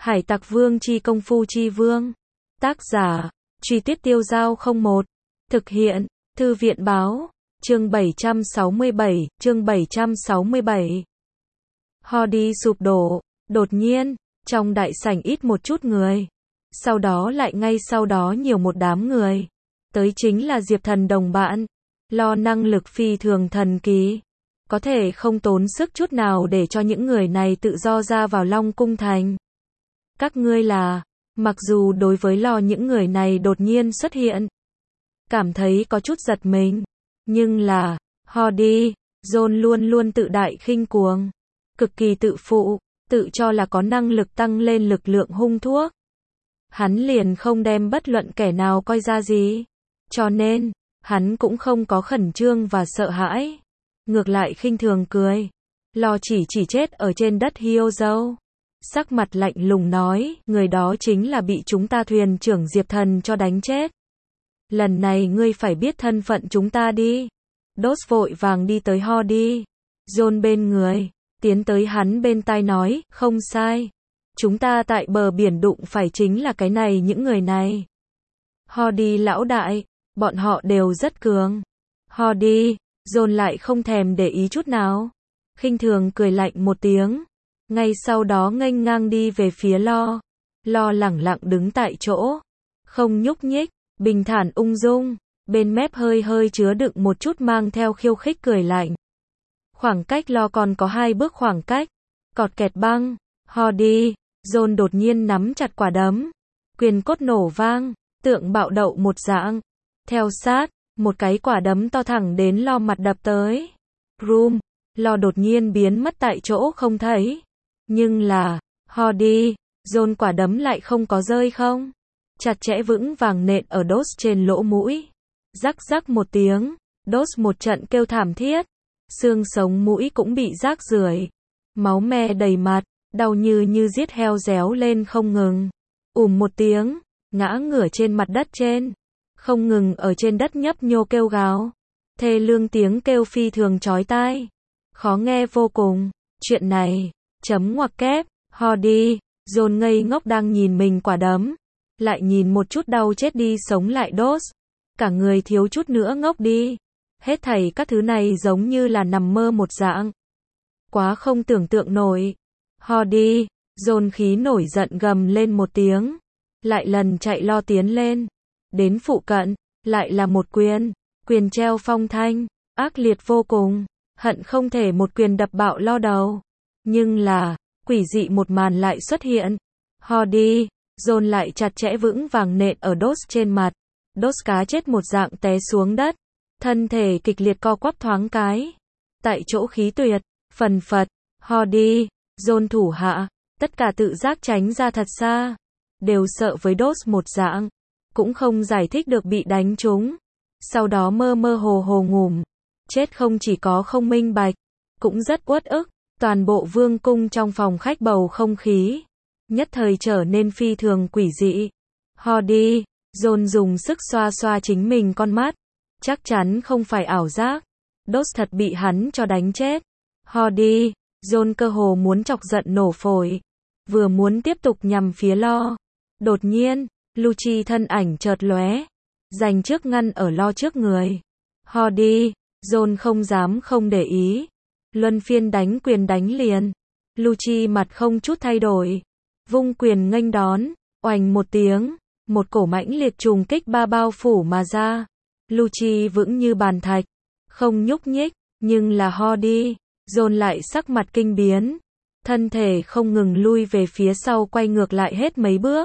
Hải Tặc Vương chi công phu chi vương. Tác giả, Truy Tuyết Tiêu Dao 01. Thực hiện, Thư viện báo. Chương 767, chương 767. Hody sụp đổ. Đột nhiên, trong đại sảnh ít một chút người. Sau đó lại ngay sau đó nhiều một đám người. Tới chính là Diệp Thần đồng bạn. Lo năng lực phi thường thần kỳ. Có thể không tốn sức chút nào để cho những người này tự do ra vào Long Cung Thành. Các ngươi là, mặc dù đối với Lo những người này đột nhiên xuất hiện, cảm thấy có chút giật mình, nhưng là, Hody, John luôn luôn tự đại khinh cuồng, cực kỳ tự phụ, tự cho là có năng lực tăng lên lực lượng hung thuốc. Hắn liền không đem bất luận kẻ nào coi ra gì, cho nên, hắn cũng không có khẩn trương và sợ hãi, ngược lại khinh thường cười. Lo chỉ chết ở trên đất Hyozo. Sắc mặt lạnh lùng nói, người đó chính là bị chúng ta thuyền trưởng Diệp Thần cho đánh chết. Lần này ngươi phải biết thân phận chúng ta đi. Đốt vội vàng đi tới Hody, John bên người, tiến tới hắn bên tai nói, không sai. Chúng ta tại bờ biển đụng phải chính là cái này những người này. Hody lão đại, bọn họ đều rất cường. Hody, John lại không thèm để ý chút nào. Khinh thường cười lạnh một tiếng. Ngay sau đó nghênh ngang đi về phía Lo. Lo lẳng lặng đứng tại chỗ. Không nhúc nhích, bình thản ung dung. Bên mép hơi hơi chứa đựng một chút mang theo khiêu khích cười lạnh. Khoảng cách Lo còn có 2 bước khoảng cách. Cọt kẹt băng. Hody, John đột nhiên nắm chặt quả đấm. Quyền cốt nổ vang, tượng bạo đậu một dạng. Theo sát, một cái quả đấm to thẳng đến Lo mặt đập tới. Room, Lo đột nhiên biến mất tại chỗ không thấy. Nhưng là, Hody, John quả đấm lại không có rơi không. Chặt chẽ vững vàng nện ở Đốt trên lỗ mũi. Rắc rắc một tiếng, Đốt một trận kêu thảm thiết. Xương sống mũi cũng bị rác rưởi. Máu me đầy mặt, đau như giết heo réo lên không ngừng. Một tiếng, ngã ngửa trên mặt đất trên. Không ngừng ở trên đất nhấp nhô kêu gào. Thê lương tiếng kêu phi thường chói tai. Khó nghe vô cùng. Chuyện này, chấm ngoặc kép, Hody, John ngây ngốc đang nhìn mình quả đấm. Lại nhìn một chút đau chết đi sống lại Đốt. Cả người thiếu chút nữa ngốc đi. Hết thảy các thứ này giống như là nằm mơ một dạng. Quá không tưởng tượng nổi. Hody, John khí nổi giận gầm lên một tiếng. Lại lần chạy Lo tiến lên. Đến phụ cận, lại là một quyền treo phong thanh, ác liệt vô cùng, hận không thể một quyền đập bạo Lo đầu. Nhưng là, quỷ dị một màn lại xuất hiện. Hody, John lại chặt chẽ vững vàng nện ở Đốt trên mặt. Đốt cá chết một dạng té xuống đất. Thân thể kịch liệt co quắp thoáng cái. Tại chỗ khí tuyệt, phần phật, Hody, John thủ hạ, tất cả tự giác tránh ra thật xa. Đều sợ với Đốt một dạng. Cũng không giải thích được bị đánh trúng. Sau đó mơ mơ hồ hồ ngủm. Chết không chỉ có không minh bạch, cũng rất uất ức. Toàn bộ vương cung trong phòng khách bầu không khí. Nhất thời trở nên phi thường quỷ dị. Hody, John dùng sức xoa xoa chính mình con mắt. Chắc chắn không phải ảo giác. Đốt thật bị hắn cho đánh chết. Hody, John cơ hồ muốn chọc giận nổ phổi. Vừa muốn tiếp tục nhằm phía Lo. Đột nhiên, Lucci thân ảnh chợt lóe. Giành trước ngăn ở Lo trước người. Hody, John không dám không để ý. Luân phiên đánh quyền đánh liền. Lucci mặt không chút thay đổi. Vung quyền nghênh đón. Oành một tiếng. Một cổ mãnh liệt trùng kích bao phủ mà ra. Lucci vững như bàn thạch. Không nhúc nhích. Nhưng là Hody, John lại sắc mặt kinh biến. Thân thể không ngừng lui về phía sau quay ngược lại hết mấy bước.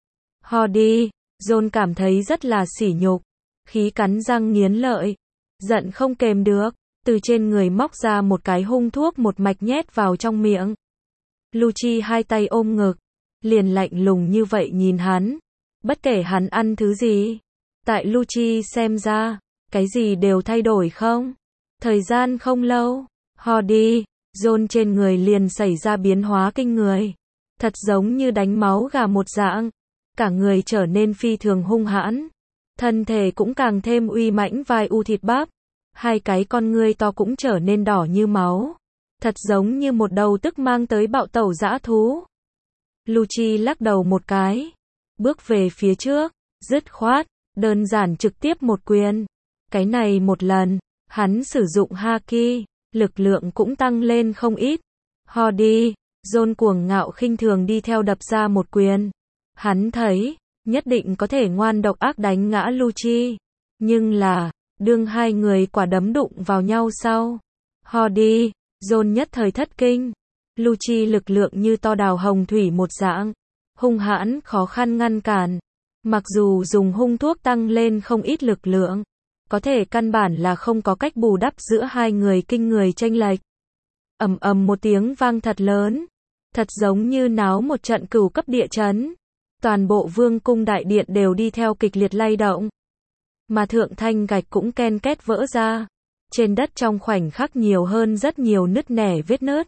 Hody, John cảm thấy rất là sỉ nhục. Khí cắn răng nghiến lợi. Giận không kềm được. Từ trên người móc ra một cái hung thuốc một mạch nhét vào trong miệng. Lucci hai tay ôm ngực. Liền lạnh lùng như vậy nhìn hắn. Bất kể hắn ăn thứ gì. Tại Lucci xem ra, cái gì đều thay đổi không? Thời gian không lâu, Hody, John trên người liền xảy ra biến hóa kinh người. Thật giống như đánh máu gà một dạng. Cả người trở nên phi thường hung hãn. Thân thể cũng càng thêm uy mãnh vai u thịt bắp. Hai cái con ngươi to cũng trở nên đỏ như máu. Thật giống như một đầu tức mang tới bạo tẩu dã thú. Lucci lắc đầu một cái. Bước về phía trước. Dứt khoát. Đơn giản trực tiếp một quyền. Cái này một lần. Hắn sử dụng haki. Lực lượng cũng tăng lên không ít. Hody. John cuồng ngạo khinh thường đi theo đập ra một quyền. Hắn thấy. Nhất định có thể ngoan độc ác đánh ngã Lucci. Nhưng là. Đương hai người quả đấm đụng vào nhau sau. Hody. John nhất thời thất kinh. Lucci lực lượng như to đào hồng thủy một dạng. Hung hãn khó khăn ngăn cản. Mặc dù dùng hung thuốc tăng lên không ít lực lượng. Có thể căn bản là không có cách bù đắp giữa hai người kinh người chênh lệch. Ầm ầm một tiếng vang thật lớn. Thật giống như náo một trận cửu cấp địa chấn. Toàn bộ vương cung đại điện đều đi theo kịch liệt lay động. Mà thượng thanh gạch cũng ken két vỡ ra. Trên đất trong khoảnh khắc nhiều hơn rất nhiều nứt nẻ vết nứt.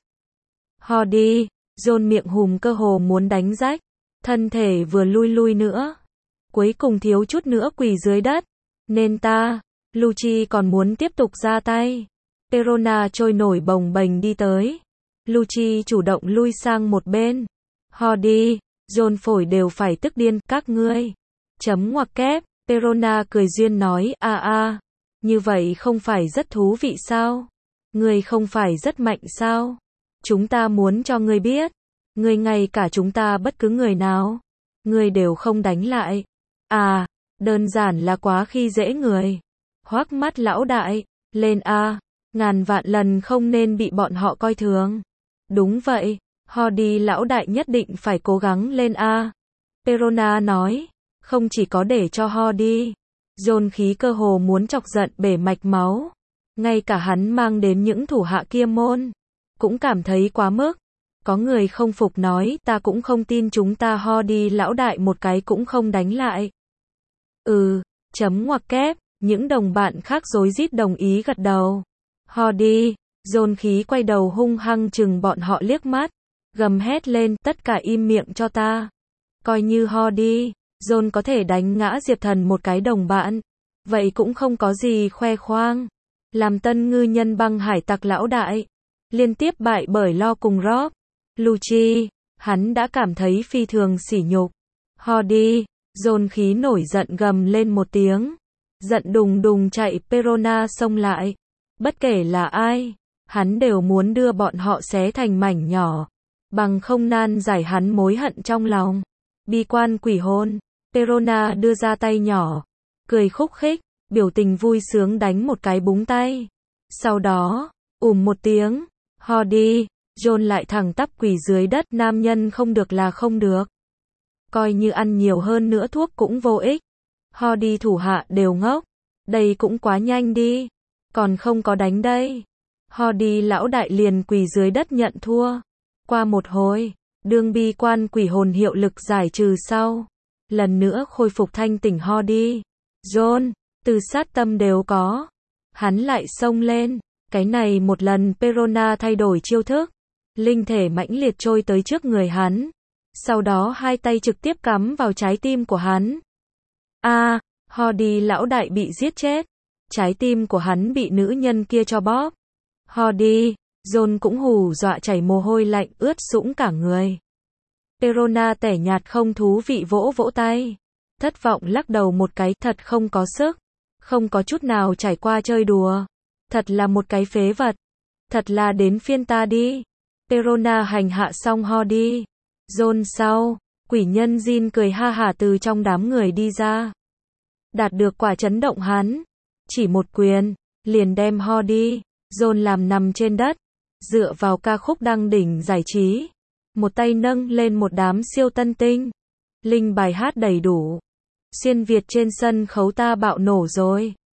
Hody, John miệng hùm cơ hồ muốn đánh rách. Thân thể vừa lui nữa. Cuối cùng thiếu chút nữa quỳ dưới đất. Nên ta, Lucci còn muốn tiếp tục ra tay. Perona trôi nổi bồng bềnh đi tới. Lucci chủ động lui sang một bên. Hody, John phổi đều phải tức điên, các ngươi. Chấm ngoặc kép, Perona cười duyên nói, như vậy không phải rất thú vị sao? Ngươi không phải rất mạnh sao? Chúng ta muốn cho ngươi biết. Ngươi ngay cả chúng ta bất cứ người nào. Ngươi đều không đánh lại. Đơn giản là quá khi dễ người. Hoắc mắt lão đại, lên ngàn vạn lần không nên bị bọn họ coi thường. Đúng vậy, Hody lão đại nhất định phải cố gắng lên Perona nói, không chỉ có để cho Hody. John khí cơ hồ muốn chọc giận bể mạch máu. Ngay cả hắn mang đến những thủ hạ kia môn. Cũng cảm thấy quá mức. Có người không phục nói, ta cũng không tin chúng ta Hody lão đại một cái cũng không đánh lại. Chấm ngoặc kép, những đồng bạn khác rối rít đồng ý gật đầu. Hody, John khí quay đầu hung hăng chừng bọn họ liếc mắt. Gầm hét lên, tất cả im miệng cho ta. Coi như Hody, John có thể đánh ngã Diệp Thần một cái đồng bạn. Vậy cũng không có gì khoe khoang. Làm tân ngư nhân băng hải tặc lão đại. Liên tiếp bại bởi Lo cùng Rob. Lucci, hắn đã cảm thấy phi thường sỉ nhục. Hody, John khí nổi giận gầm lên một tiếng. Giận đùng đùng chạy Perona xông lại. Bất kể là ai, hắn đều muốn đưa bọn họ xé thành mảnh nhỏ. Bằng không nan giải hắn mối hận trong lòng. Bi quan quỷ hôn, Perona đưa ra tay nhỏ. Cười khúc khích, biểu tình vui sướng đánh một cái búng tay. Sau đó, một tiếng, Hody, John lại thẳng tắp quỳ dưới đất, nam nhân không được là không được. Coi như ăn nhiều hơn nữa thuốc cũng vô ích. Hody thủ hạ đều ngốc. Đây cũng quá nhanh đi. Còn không có đánh đây. Hody lão đại liền quỳ dưới đất nhận thua. Qua một hồi, đương bi quan quỷ hồn hiệu lực giải trừ sau. Lần nữa khôi phục thanh tỉnh Hody. John, từ sát tâm đều có. Hắn lại xông lên. Cái này một lần Perona thay đổi chiêu thức. Linh thể mãnh liệt trôi tới trước người hắn. Sau đó hai tay trực tiếp cắm vào trái tim của hắn. Hody lão đại bị giết chết. Trái tim của hắn bị nữ nhân kia cho bóp. Hody, John cũng hù dọa chảy mồ hôi lạnh ướt sũng cả người. Perona tẻ nhạt không thú vị vỗ vỗ tay. Thất vọng lắc đầu một cái, thật không có sức. Không có chút nào trải qua chơi đùa. Thật là một cái phế vật. Thật là đến phiên ta đi. Perona hành hạ xong Hody. John sau, quỷ nhân Jin cười ha hả từ trong đám người đi ra. Đạt được quả chấn động hắn. Chỉ một quyền, liền đem Hody, John làm nằm trên đất. Dựa vào ca khúc đăng đỉnh giải trí. Một tay nâng lên một đám siêu tân tinh. Linh bài hát đầy đủ. Xuyên Việt trên sân khấu ta bạo nổ rồi.